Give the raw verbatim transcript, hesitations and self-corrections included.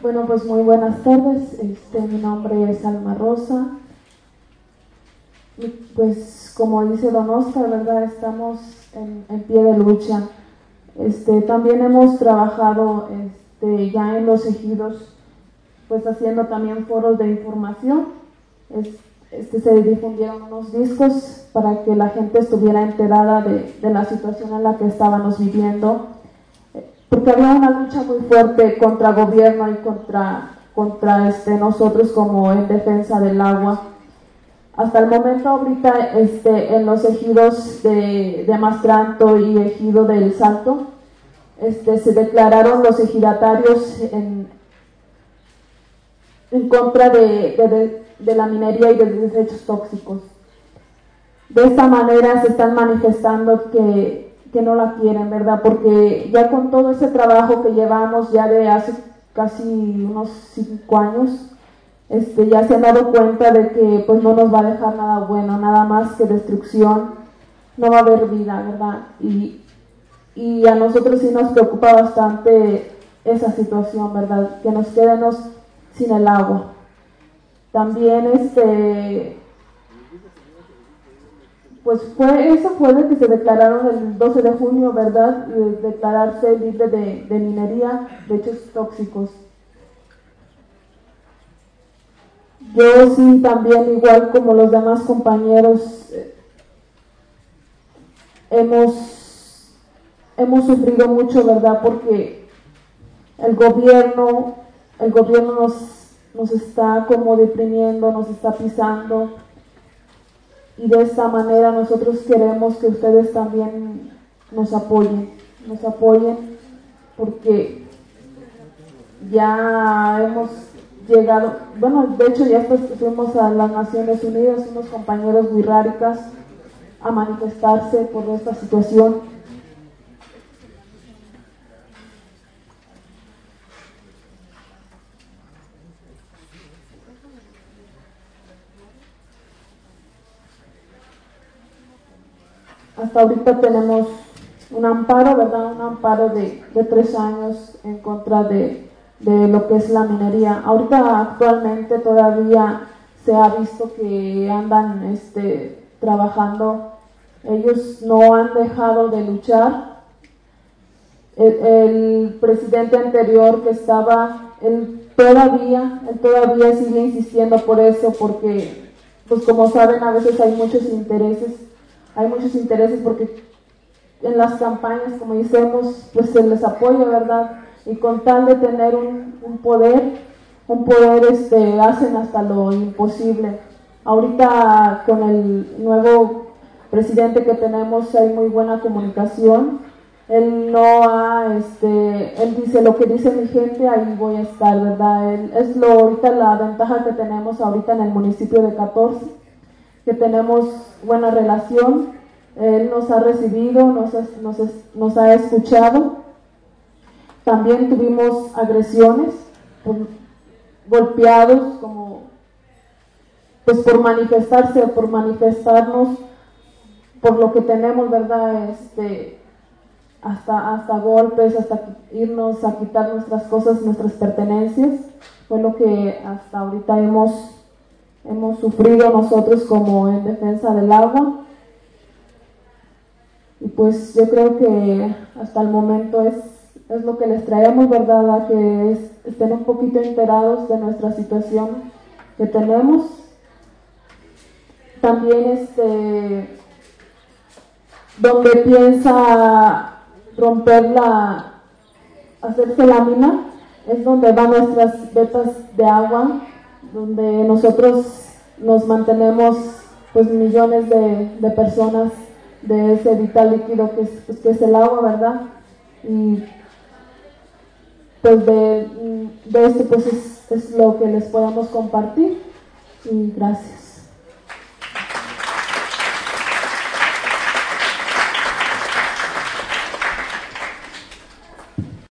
Bueno, pues muy buenas tardes. Este, mi nombre es Alma Rosa. Y pues como dice don Oscar, ¿verdad? Estamos en, en pie de lucha. Este, también hemos trabajado este, ya en los ejidos, pues haciendo también foros de información. Es, este, se difundieron unos discos para que la gente estuviera enterada de, de la situación en la que estábamos viviendo, porque había una lucha muy fuerte contra el gobierno y contra, contra este, nosotros como en defensa del agua. Hasta el momento ahorita este, en los ejidos de, de Mastranto y ejido del Salto este, se declararon los ejidatarios en, en contra de, de, de, de la minería y de desechos tóxicos. De esta manera se están manifestando que, que no la quieren, ¿verdad? Porque ya con todo ese trabajo que llevamos ya de hace casi unos cinco años, Este, ya se han dado cuenta de que pues no nos va a dejar nada bueno, nada más que destrucción, no va a haber vida, ¿verdad? Y, y a nosotros sí nos preocupa bastante esa situación, ¿verdad? Que nos quedemos sin el agua. También este pues fue eso fue de que se declararon el doce de junio, ¿verdad? De declararse libre de, de minería, de hechos tóxicos. Yo sí también, igual como los demás compañeros, eh, hemos, hemos sufrido mucho, ¿verdad? Porque el gobierno, el gobierno nos, nos está como deprimiendo, nos está pisando, y de esta manera nosotros queremos que ustedes también nos apoyen, nos apoyen, porque ya hemos llegado, bueno, de hecho ya fuimos a las Naciones Unidas, unos compañeros wixárikas, a manifestarse por esta situación. Hasta ahorita tenemos un amparo, ¿verdad? Un amparo de, de tres años en contra de de lo que es la minería. Ahorita actualmente todavía se ha visto que andan este, trabajando, ellos no han dejado de luchar. El, el presidente anterior que estaba, él todavía, él todavía sigue insistiendo por eso, porque pues como saben a veces hay muchos intereses, hay muchos intereses porque en las campañas, como decimos, pues se les apoya, ¿verdad? Y con tal de tener un, un poder, un poder este, hacen hasta lo imposible. Ahorita con el nuevo presidente que tenemos hay muy buena comunicación. Él no ha, este, él dice lo que dice mi gente, ahí voy a estar, ¿verdad? Él, es lo ahorita la ventaja que tenemos ahorita en el municipio de catorce, que tenemos buena relación. Él nos ha recibido, nos, nos, nos ha escuchado. También tuvimos agresiones, por, golpeados, como, pues por manifestarse, por manifestarnos, por lo que tenemos, ¿verdad? Este, hasta, hasta golpes, hasta irnos a quitar nuestras cosas, nuestras pertenencias. Fue lo que hasta ahorita hemos, hemos sufrido nosotros como en defensa del agua. Y pues yo creo que hasta el momento es es lo que les traemos, ¿verdad? A que es, estén un poquito enterados de nuestra situación que tenemos. También este, donde piensa romper la, hacerse lámina, es donde van nuestras vetas de agua, donde nosotros nos mantenemos pues millones de, de personas de ese vital líquido que es, pues, que es el agua, ¿verdad? Y pues de, de esto pues es, es lo que les podemos compartir, y gracias.